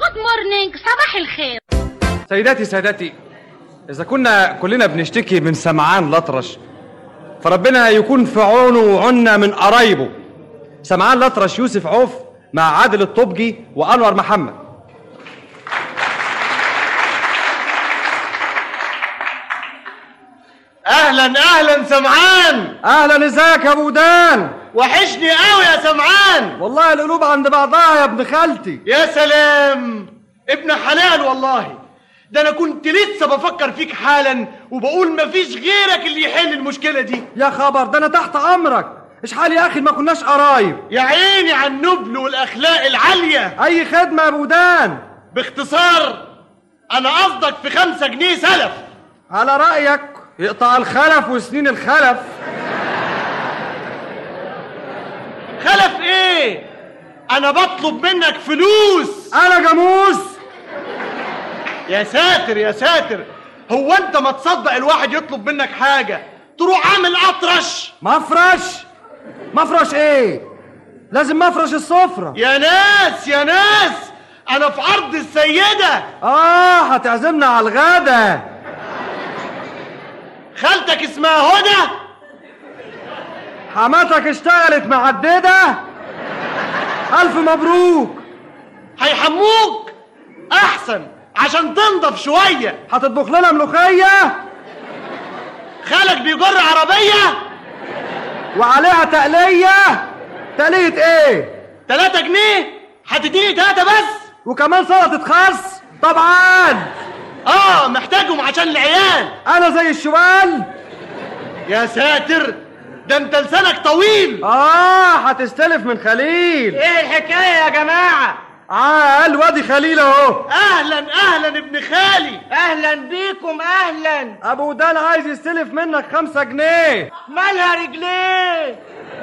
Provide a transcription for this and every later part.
جود مورنينج، صباح الخير. سيداتي سادتي، إذا كنا كلنا بنشتكي من سمعان الأطرش فربنا يكون في عونه وعنا من قرايبه. سمعان الأطرش يوسف عوف مع عادل الطبجي وأنور محمد. اهلا اهلا سمعان. اهلا، ازيك يا بودان؟ وحشني قوي يا سمعان. والله القلوب عند بعضها يا ابن خالتي. يا سلام، ابن حلال والله. ده انا كنت لسه بفكر فيك حالا وبقول مفيش غيرك اللي يحل المشكله دي. يا خبر، ده انا تحت امرك. اشحال يا اخي ما كناش قرايب. يا عيني على النبل والاخلاق العاليه. اي خدمه يا بودان. باختصار انا قصدك في 5 جنيه سلف. على رايك يقطع الخلف وسنين الخلف. خلف ايه؟ انا بطلب منك فلوس. انا جاموس؟ يا ساتر يا ساتر، هو انت ما تصدق الواحد يطلب منك حاجه تروح عامل اطرش؟ مفرش ايه؟ لازم مفرش السفره. يا ناس يا ناس، انا في عرض السيده. هتعزمنا على الغدا. خالتك اسمها هدى؟ حماتك اشتغلت معدده؟ الف مبروك. هيحموك احسن عشان تنضف شويه. هتطبخ لنا ملوخيه؟ خالك بيجر عربيه وعليها تقليه. تقليه ايه؟ 3 جنيه. هتديني 3 بس؟ وكمان سلطه خس؟ طبعا. محتاجهم عشان العيال. انا زي الشوال؟ يا ساتر، ده انت لسانك طويل. هتستلف من خليل. ايه الحكايه يا جماعه؟ وادي خليل اهو. اهلا اهلا ابن خالي. اهلا بيكم. اهلا. ابو دان عايز يستلف منك 5 جنيه. مالها رجليه؟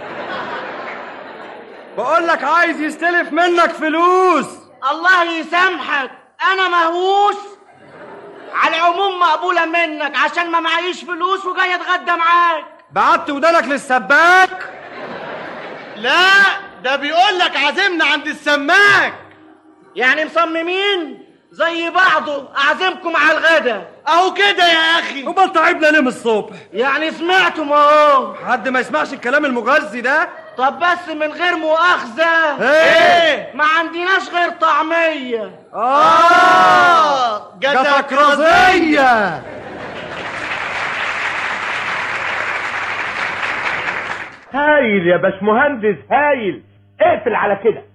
بقول لك عايز يستلف منك فلوس. الله يسامحك، انا مهووس. على العموم مقبوله منك عشان ما معيش فلوس وجاي اتغدى معاك. بعت ودانك للسباك؟ لا، ده بيقول لك عازمنا عند السماك. يعني مصممين زي بعضه اعزمكم على الغدا اهو كده يا اخي. امال تعبنا ليه من الصبح؟ يعني سمعتم اهو. حد ما يسمعش الكلام المغذي ده؟ طب بس من غير مؤاخذه، ايه؟ ما عندناش غير طعميه. جاتك رزية. هايل يا باشمهندس، هايل. اقفل على كده.